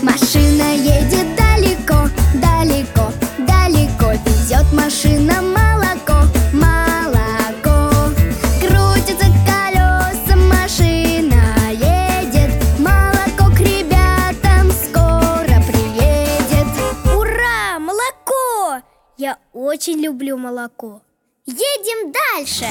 Машина едет далеко, далеко, далеко. Везет машина молоко, молоко. Крутятся колеса, машина едет. Молоко к ребятам скоро приедет. Ура! Молоко! Я очень люблю молоко. Едем дальше.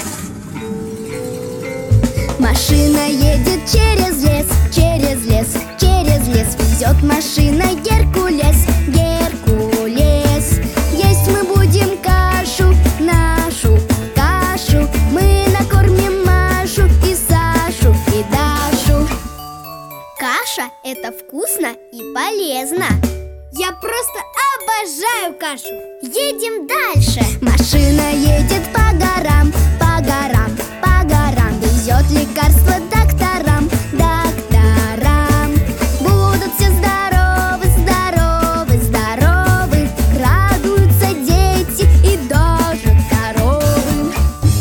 Машина едет через лес, через лес, через лес. Везет машина Геркулес, Геркулес. Есть мы будем кашу, нашу кашу. Мы накормим Машу и Сашу и Дашу. Каша – это вкусно и полезно. Я просто обожаю кашу. Едем дальше. Машина едет по горам, по горам, по горам. Везет лекарства докторам, докторам. Будут все здоровы, здоровы, здоровы. Радуются дети и даже коровы.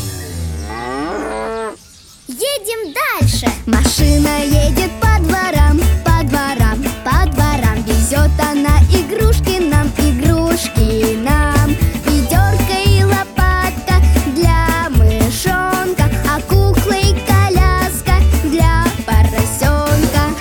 Едем дальше. Машина едет по дворам, по дворам, по дворам. Везет она игрушки нам, игрушки нам. Ведерко и лопатка для мышонка, а кукла и коляска для поросенка.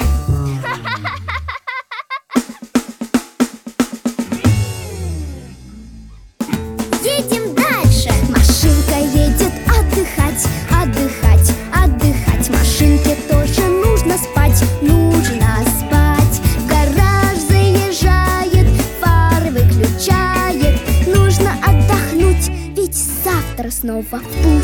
Едем дальше. Машинка едет отдыхать, отдыхать, отдыхать. Машинке тоже нужно спать, нужно спать. В гараж заезжает, фары выключает. Нужно отдохнуть, ведь завтра снова в путь.